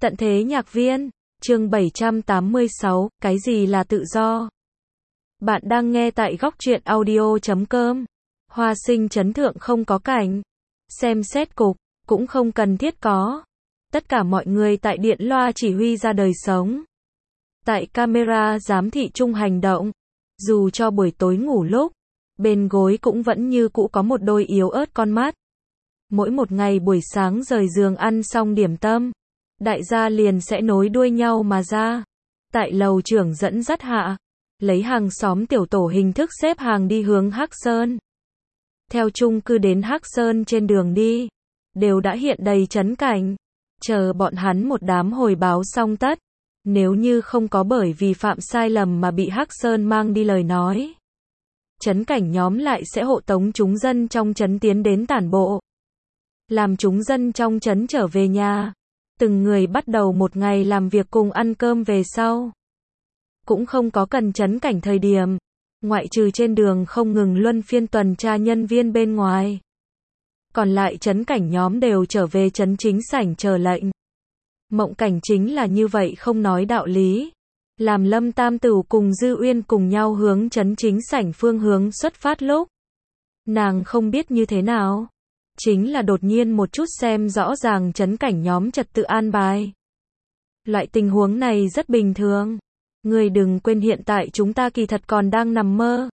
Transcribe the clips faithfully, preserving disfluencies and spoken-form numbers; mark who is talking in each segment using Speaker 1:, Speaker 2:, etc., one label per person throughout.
Speaker 1: Tận thế nhạc viên, chương bảy trăm tám mươi sáu, cái gì là tự do? Bạn đang nghe tại góc truyện audio chấm com. Hoa sinh chấn thượng không có cảnh. Xem xét cục, cũng không cần thiết có. Tất cả mọi người tại điện loa chỉ huy ra đời sống. Tại camera giám thị chung hành động. Dù cho buổi tối ngủ lúc, bên gối cũng vẫn như cũ có một đôi yếu ớt con mắt. Mỗi một ngày buổi sáng rời giường ăn xong điểm tâm, đại gia liền sẽ nối đuôi nhau mà ra. Tại lầu trưởng dẫn dắt hạ, lấy hàng xóm tiểu tổ hình thức xếp hàng đi hướng Hắc Sơn. Theo chung cư đến Hắc Sơn trên đường đi, đều đã hiện đầy trấn cảnh, chờ bọn hắn một đám hồi báo xong tất. Nếu như không có bởi vì phạm sai lầm mà bị Hắc Sơn mang đi lời nói, trấn cảnh nhóm lại sẽ hộ tống chúng dân trong trấn tiến đến tản bộ. Làm chúng dân trong trấn trở về nhà. Từng người bắt đầu một ngày làm việc cùng ăn cơm về sau. Cũng không có cần trấn cảnh thời điểm. Ngoại trừ trên đường không ngừng luân phiên tuần tra nhân viên bên ngoài. Còn lại trấn cảnh nhóm đều trở về trấn chính sảnh chờ lệnh. Mộng cảnh chính là như vậy không nói đạo lý. Làm Lâm Tam Tửu cùng Dư Uyên cùng nhau hướng trấn chính sảnh phương hướng xuất phát lúc. Nàng không biết như thế nào. Chính là đột nhiên một chút xem rõ ràng trấn cảnh nhóm trật tự an bài. Loại tình huống này rất bình thường. Người đừng quên hiện tại chúng ta kỳ thật còn đang nằm mơ.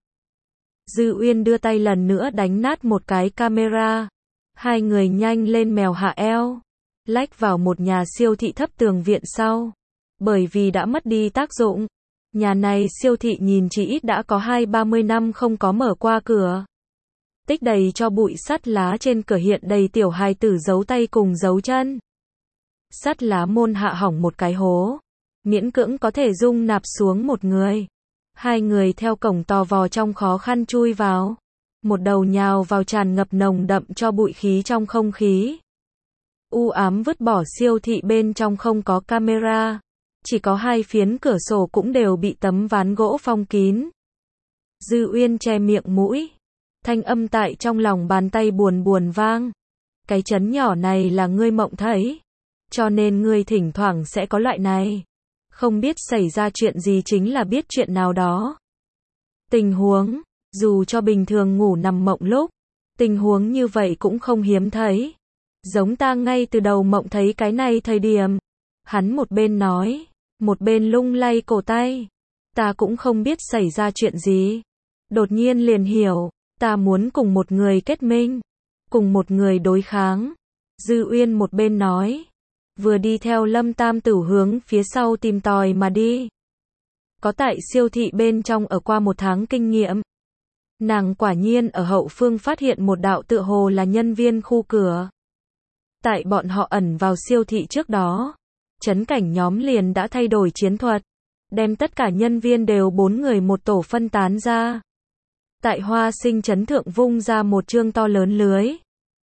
Speaker 1: Dư Uyên đưa tay lần nữa đánh nát một cái camera. Hai người nhanh lên mèo hạ eo. Lách vào một nhà siêu thị thấp tường viện sau. Bởi vì đã mất đi tác dụng. Nhà này siêu thị nhìn chỉ ít đã có hai ba mươi năm không có mở qua cửa. Tích đầy cho bụi sắt lá trên cửa hiện đầy tiểu hài tử giấu tay cùng giấu chân. Sắt lá môn hạ hỏng một cái hố. Miễn cưỡng có thể dung nạp xuống một người. Hai người theo cổng to vò trong khó khăn chui vào. Một đầu nhào vào tràn ngập nồng đậm cho bụi khí trong không khí. U ám vứt bỏ siêu thị bên trong không có camera. Chỉ có hai phiến cửa sổ cũng đều bị tấm ván gỗ phong kín. Dư Uyên che miệng mũi. Thanh âm tại trong lòng bàn tay buồn buồn vang. Cái chấn nhỏ này là ngươi mộng thấy. Cho nên ngươi thỉnh thoảng sẽ có loại này. Không biết xảy ra chuyện gì chính là biết chuyện nào đó. Tình huống, dù cho bình thường ngủ nằm mộng lúc, tình huống như vậy cũng không hiếm thấy. Giống ta ngay từ đầu mộng thấy cái này thời điểm. Hắn một bên nói, một bên lung lay cổ tay. Ta cũng không biết xảy ra chuyện gì. Đột nhiên liền hiểu. Ta muốn cùng một người kết minh, cùng một người đối kháng. Dư Uyên một bên nói, vừa đi theo Lâm Tam Tửu hướng phía sau tìm tòi mà đi. Có tại siêu thị bên trong ở qua một tháng kinh nghiệm. Nàng quả nhiên ở hậu phương phát hiện một đạo tựa hồ là nhân viên khu cửa. Tại bọn họ ẩn vào siêu thị trước đó, trấn cảnh nhóm liền đã thay đổi chiến thuật, đem tất cả nhân viên đều bốn người một tổ phân tán ra. Tại Hoa Sinh trấn thượng vung ra một chương to lớn lưới.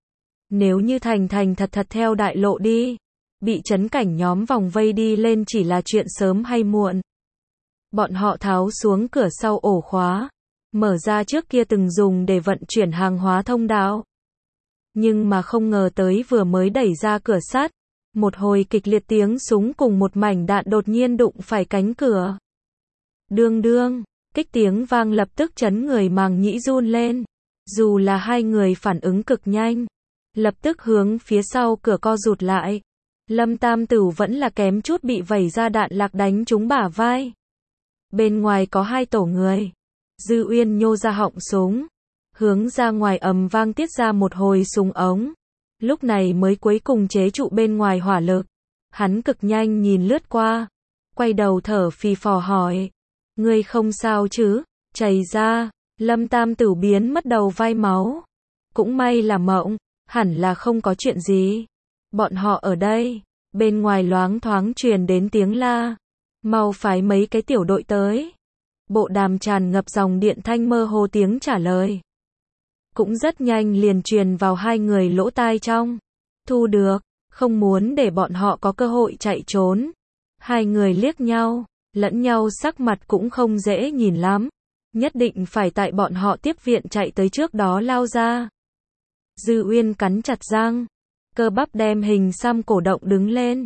Speaker 1: Nếu như thành thành thật thật theo đại lộ đi, bị trấn cảnh nhóm vòng vây đi lên chỉ là chuyện sớm hay muộn. Bọn họ tháo xuống cửa sau ổ khóa, mở ra trước kia từng dùng để vận chuyển hàng hóa thông đạo. Nhưng mà không ngờ tới vừa mới đẩy ra cửa sắt, một hồi kịch liệt tiếng súng cùng một mảnh đạn đột nhiên đụng phải cánh cửa. Đương đương. Kích tiếng vang lập tức chấn người màng nhĩ run lên. Dù là hai người phản ứng cực nhanh, lập tức hướng phía sau cửa co rụt lại. Lâm Tam Tửu vẫn là kém chút bị vẩy ra đạn lạc đánh trúng bả vai. Bên ngoài có hai tổ người. Dư Uyên nhô ra họng súng, hướng ra ngoài ầm vang tiết ra một hồi súng ống. Lúc này mới cuối cùng chế trụ bên ngoài hỏa lực. Hắn cực nhanh nhìn lướt qua, quay đầu thở phì phò hỏi. Ngươi không sao chứ? Chảy ra. Lâm Tam Tửu biến mất đầu vai máu. Cũng may là mộng, hẳn là không có chuyện gì. Bọn họ ở đây. Bên ngoài loáng thoáng truyền đến tiếng la. Mau phái mấy cái tiểu đội tới. Bộ đàm tràn ngập dòng điện thanh mơ hồ tiếng trả lời. Cũng rất nhanh liền truyền vào hai người lỗ tai trong. Thu được, không muốn để bọn họ có cơ hội chạy trốn. Hai người liếc nhau. Lẫn nhau sắc mặt cũng không dễ nhìn lắm. Nhất định phải tại bọn họ tiếp viện chạy tới trước đó lao ra. Dư Uyên cắn chặt răng. Cơ bắp đem hình xăm cổ động đứng lên.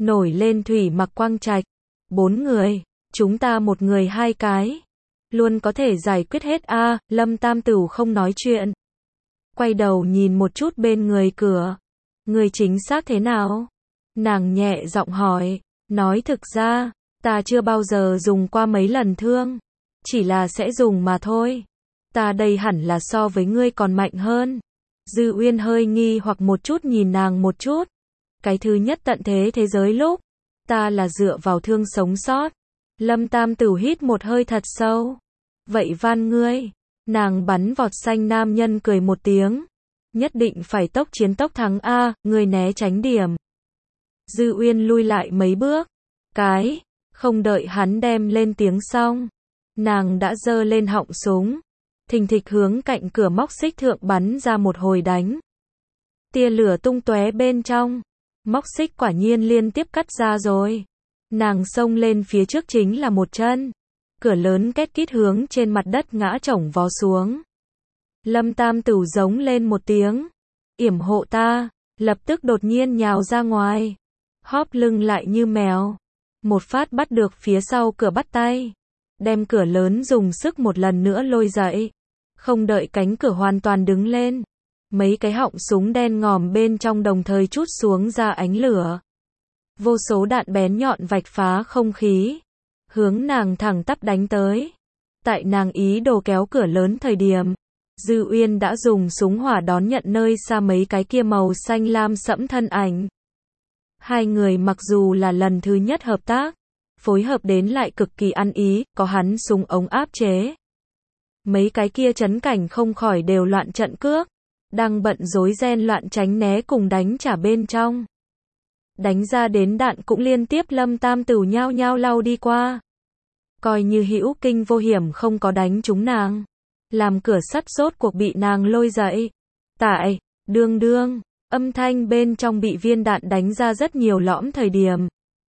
Speaker 1: nổi lên thủy mặc quang trạch. Bốn người, chúng ta một người hai cái. Luôn có thể giải quyết hết a à, Lâm Tam Tửu không nói chuyện. Quay đầu nhìn một chút bên người cửa. Người chính xác thế nào? Nàng nhẹ giọng hỏi, nói thực ra, ta chưa bao giờ dùng qua mấy lần thương. Chỉ là sẽ dùng mà thôi. Ta đây hẳn là so với ngươi còn mạnh hơn. Dư Uyên hơi nghi hoặc một chút nhìn nàng một chút. Cái thứ nhất tận thế thế giới lúc, ta là dựa vào thương sống sót. Lâm Tam Tửu hít một hơi thật sâu. Vậy van ngươi. Nàng bắn vọt xanh nam nhân cười một tiếng. Nhất định phải tốc chiến tốc thắng a, ngươi né tránh điểm. Dư Uyên lui lại mấy bước. Cái, không đợi hắn đem lên tiếng xong. Nàng đã giơ lên họng súng. Thình thịch hướng cạnh cửa móc xích thượng bắn ra một hồi đánh. Tia lửa tung tóe bên trong. Móc xích quả nhiên liên tiếp cắt ra rồi. Nàng xông lên phía trước chính là một chân. Cửa lớn két kít hướng trên mặt đất ngã chổng vó xuống. Lâm Tam Tửu giống lên một tiếng. Yểm hộ ta. Lập tức đột nhiên nhào ra ngoài. Hóp lưng lại như mèo. Một phát bắt được phía sau cửa bắt tay. Đem cửa lớn dùng sức một lần nữa lôi dậy. Không đợi cánh cửa hoàn toàn đứng lên. Mấy cái họng súng đen ngòm bên trong đồng thời trút xuống ra ánh lửa. Vô số đạn bén nhọn vạch phá không khí. Hướng nàng thẳng tắp đánh tới. Tại nàng ý đồ kéo cửa lớn thời điểm. Dư Uyên đã dùng súng hỏa đón nhận nơi xa mấy cái kia màu xanh lam sẫm thân ảnh. Hai người mặc dù là lần thứ nhất hợp tác. Phối hợp đến lại cực kỳ ăn ý, có hắn súng ống áp chế. Mấy cái kia trấn cảnh không khỏi đều loạn trận cước. Đang bận rối ren loạn tránh né cùng đánh trả bên trong. Đánh ra đến đạn cũng liên tiếp Lâm Tam Tửu nhao nhao lau đi qua. Coi như hữu kinh vô hiểm không có đánh trúng nàng. Làm cửa sắt rốt cuộc bị nàng lôi dậy. Tại, đương đương, âm thanh bên trong bị viên đạn đánh ra rất nhiều lõm thời điểm.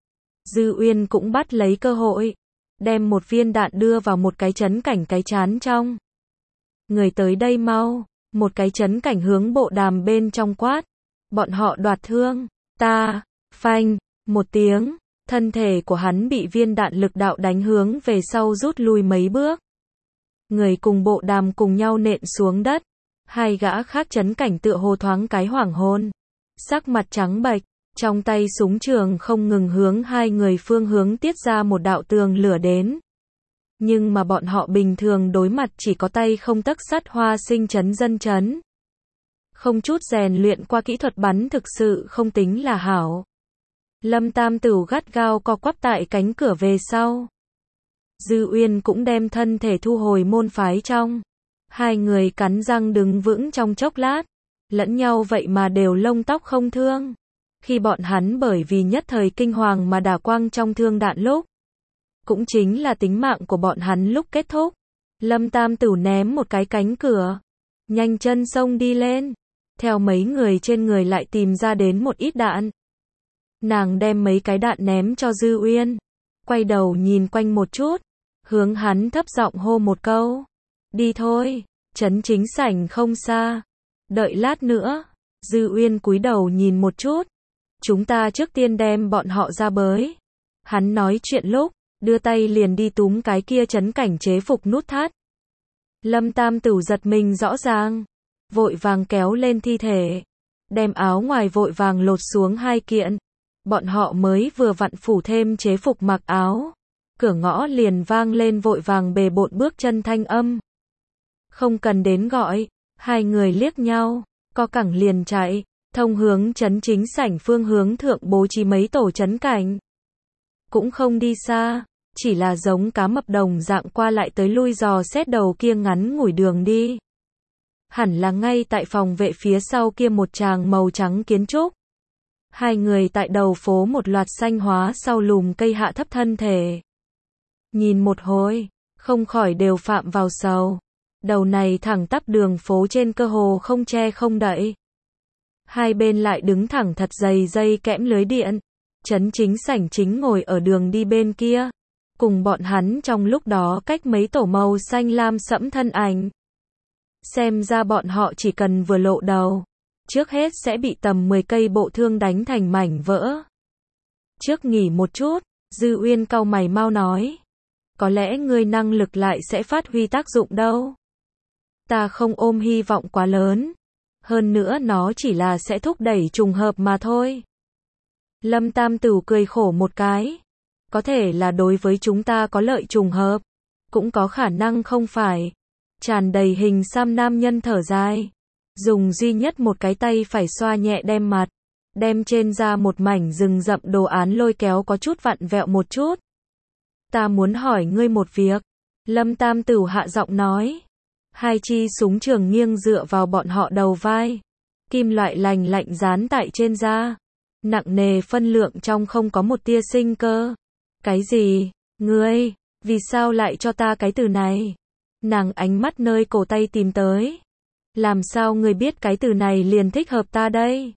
Speaker 1: Dư Uyên cũng bắt lấy cơ hội. Đem một viên đạn đưa vào một cái trấn cảnh cái chán trong. Người tới đây mau. Một cái trấn cảnh hướng bộ đàm bên trong quát. Bọn họ đoạt thương. Ta, phanh, một tiếng. Thân thể của hắn bị viên đạn lực đạo đánh hướng về sau rút lui mấy bước. Người cùng bộ đàm cùng nhau nện xuống đất. Hai gã khác trấn cảnh tựa hồ thoáng cái hoảng hồn. Sắc mặt trắng bệch. Trong tay súng trường không ngừng hướng hai người phương hướng tiết ra một đạo tường lửa đến. Nhưng mà bọn họ bình thường đối mặt chỉ có tay không tấc sắt hoa sinh chấn dân chấn. Không chút rèn luyện qua kỹ thuật bắn thực sự không tính là hảo. Lâm Tam Tửu gắt gao co quắp tại cánh cửa về sau. Dư Uyên cũng đem thân thể thu hồi môn phái trong. Hai người cắn răng đứng vững trong chốc lát. Lẫn nhau vậy mà đều lông tóc không thương. Khi bọn hắn bởi vì nhất thời kinh hoàng mà đả quang trong thương đạn lúc. Cũng chính là tính mạng của bọn hắn lúc kết thúc. Lâm Tam Tửu ném một cái cánh cửa. Nhanh chân xông đi lên. Theo mấy người trên người lại tìm ra đến một ít đạn. Nàng đem mấy cái đạn ném cho Dư Uyên. Quay đầu nhìn quanh một chút. Hướng hắn thấp giọng hô một câu. Đi thôi. Trấn chính sảnh không xa. Đợi lát nữa. Dư Uyên cúi đầu nhìn một chút. Chúng ta trước tiên đem bọn họ ra bới. Hắn nói chuyện lúc. Đưa tay liền đi túm cái kia trấn cảnh chế phục nút thắt. Lâm Tam Tửu giật mình rõ ràng. Vội vàng kéo lên thi thể. Đem áo ngoài vội vàng lột xuống hai kiện. Bọn họ mới vừa vặn phủ thêm chế phục mặc áo. Cửa ngõ liền vang lên vội vàng bề bộn bước chân thanh âm. Không cần đến gọi. Hai người liếc nhau. Co cẳng liền chạy. Thông hướng trấn chính sảnh phương hướng thượng bố trí mấy tổ trấn cảnh. Cũng không đi xa. Chỉ là giống cá mập đồng dạng qua lại tới lui dò xét đầu kia ngắn ngủi đường đi. Hẳn là ngay tại phòng vệ phía sau kia một tràng màu trắng kiến trúc. Hai người tại đầu phố một loạt xanh hóa sau lùm cây hạ thấp thân thể. Nhìn một hồi, không khỏi đều phạm vào sầu. Đầu này thẳng tắp đường phố trên cơ hồ không che không đậy. Hai bên lại đứng thẳng thật dày dây kẽm lưới điện. Trấn chính sảnh chính ngồi ở đường đi bên kia. Cùng bọn hắn trong lúc đó cách mấy tổ màu xanh lam sẫm thân ảnh. Xem ra bọn họ chỉ cần vừa lộ đầu. Trước hết sẽ bị tầm mười cây bộ thương đánh thành mảnh vỡ. Trước nghỉ một chút, Dư Uyên cau mày mau nói. Có lẽ ngươi năng lực lại sẽ phát huy tác dụng đâu. Ta không ôm hy vọng quá lớn. Hơn nữa nó chỉ là sẽ thúc đẩy trùng hợp mà thôi. Lâm Tam Tửu cười khổ một cái. Có thể là đối với chúng ta có lợi trùng hợp. Cũng có khả năng không phải. Tràn đầy hình xăm nam nhân thở dài. Dùng duy nhất một cái tay phải xoa nhẹ đem mặt. Đem trên da một mảnh rừng rậm đồ án lôi kéo có chút vặn vẹo một chút. Ta muốn hỏi ngươi một việc. Lâm Tam Tửu hạ giọng nói. Hai chi súng trường nghiêng dựa vào bọn họ đầu vai. Kim loại lành lạnh dán tại trên da. Nặng nề phân lượng trong không có một tia sinh cơ. Cái gì? Ngươi? Vì sao lại cho ta cái từ này? Nàng ánh mắt nơi cổ tay tìm tới. Làm sao ngươi biết cái từ này liền thích hợp ta đây?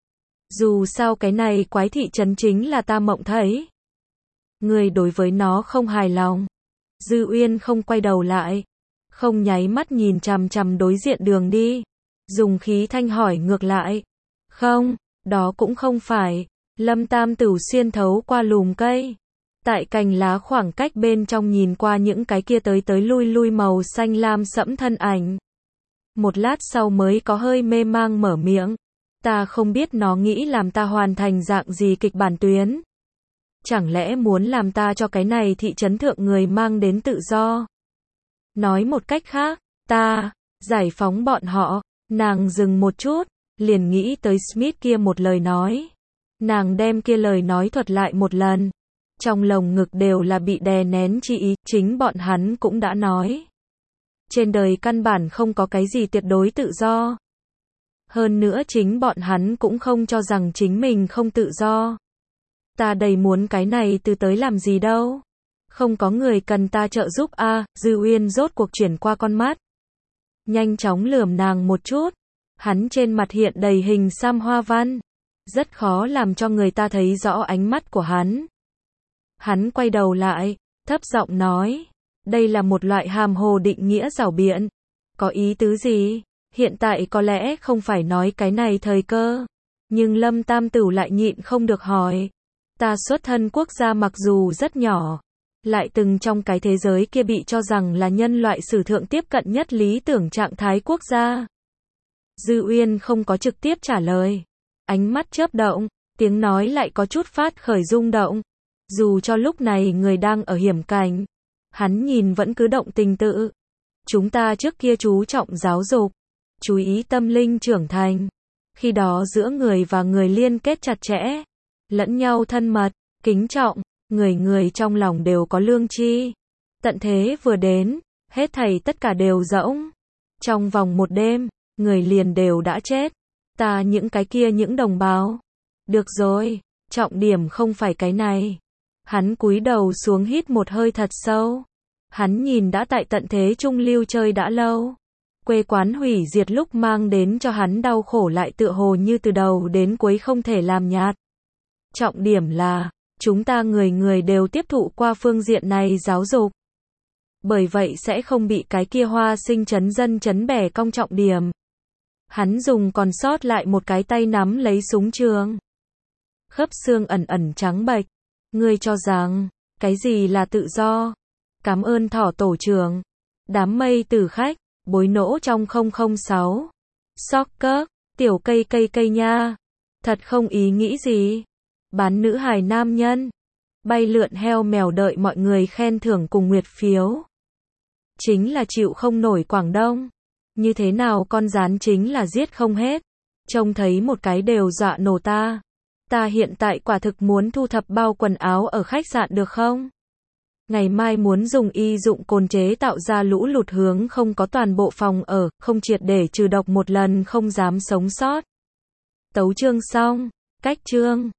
Speaker 1: Dù sao cái này quái thị trấn chính là ta mộng thấy. Ngươi đối với nó không hài lòng. Dư Uyên không quay đầu lại. Không nháy mắt nhìn chằm chằm đối diện đường đi. Dùng khí thanh hỏi ngược lại. Không, đó cũng không phải. Lâm Tam Tửu xuyên thấu qua lùm cây. Tại cành lá khoảng cách bên trong nhìn qua những cái kia tới tới lui lui màu xanh lam sẫm thân ảnh. Một lát sau mới có hơi mê mang mở miệng. Ta không biết nó nghĩ làm ta hoàn thành dạng gì kịch bản tuyến. Chẳng lẽ muốn làm ta cho cái này thị trấn thượng người mang đến tự do? Nói một cách khác, ta, giải phóng bọn họ. Nàng dừng một chút, liền nghĩ tới Smith kia một lời nói. Nàng đem kia lời nói thuật lại một lần. Trong lồng ngực đều là bị đè nén chi ý, chính bọn hắn cũng đã nói. Trên đời căn bản không có cái gì tuyệt đối tự do. Hơn nữa chính bọn hắn cũng không cho rằng chính mình không tự do. Ta đầy muốn cái này từ tới làm gì đâu. Không có người cần ta trợ giúp a. À, Dư Uyên rốt cuộc chuyển qua con mắt. Nhanh chóng lườm nàng một chút. Hắn trên mặt hiện đầy hình xăm hoa văn. Rất khó làm cho người ta thấy rõ ánh mắt của hắn. Hắn quay đầu lại, thấp giọng nói. Đây là một loại hàm hồ định nghĩa giảo biện. Có ý tứ gì? Hiện tại có lẽ không phải nói cái này thời cơ. Nhưng Lâm Tam Tửu lại nhịn không được hỏi. Ta xuất thân quốc gia mặc dù rất nhỏ. Lại từng trong cái thế giới kia bị cho rằng là nhân loại sử thượng tiếp cận nhất lý tưởng trạng thái quốc gia. Dư Uyên không có trực tiếp trả lời. Ánh mắt chớp động, tiếng nói lại có chút phát khởi rung động. Dù cho lúc này người đang ở hiểm cảnh. Hắn nhìn vẫn cứ động tình tự. Chúng ta trước kia chú trọng giáo dục. Chú ý tâm linh trưởng thành. Khi đó giữa người và người liên kết chặt chẽ. Lẫn nhau thân mật, kính trọng. Người người trong lòng đều có lương tri. Tận thế vừa đến, hết thảy tất cả đều rỗng. Trong vòng một đêm, người liền đều đã chết. Ta những cái kia những đồng bào. Được rồi, trọng điểm không phải cái này. Hắn cúi đầu xuống hít một hơi thật sâu. Hắn nhìn đã tại tận thế trung lưu chơi đã lâu. Quê quán hủy diệt lúc mang đến cho hắn đau khổ lại tựa hồ như từ đầu đến cuối không thể làm nhạt. Trọng điểm là, chúng ta người người đều tiếp thụ qua phương diện này giáo dục. Bởi vậy sẽ không bị cái kia hoa sinh chấn dân chấn bẻ cong trọng điểm. Hắn dùng còn sót lại một cái tay nắm lấy súng trường. Khớp xương ẩn ẩn trắng bệch. Ngươi cho rằng, cái gì là tự do? Cảm ơn thỏ tổ trưởng. Đám mây tử khách, bối nỗ trong không không sáu. Soccer, tiểu cây cây cây nha. Thật không ý nghĩ gì. Bán nữ hài nam nhân. Bay lượn heo mèo đợi mọi người khen thưởng cùng nguyệt phiếu. Chính là chịu không nổi Quảng Đông. Như thế nào con rán chính là giết không hết. Trông thấy một cái đều dọa nổ ta. Ta hiện tại quả thực muốn thu thập bao quần áo ở khách sạn được không? Ngày mai muốn dùng y dụng cồn chế tạo ra lũ lụt hướng không có toàn bộ phòng ở, không triệt để trừ độc một lần không dám sống sót. Tấu chương xong, cách chương.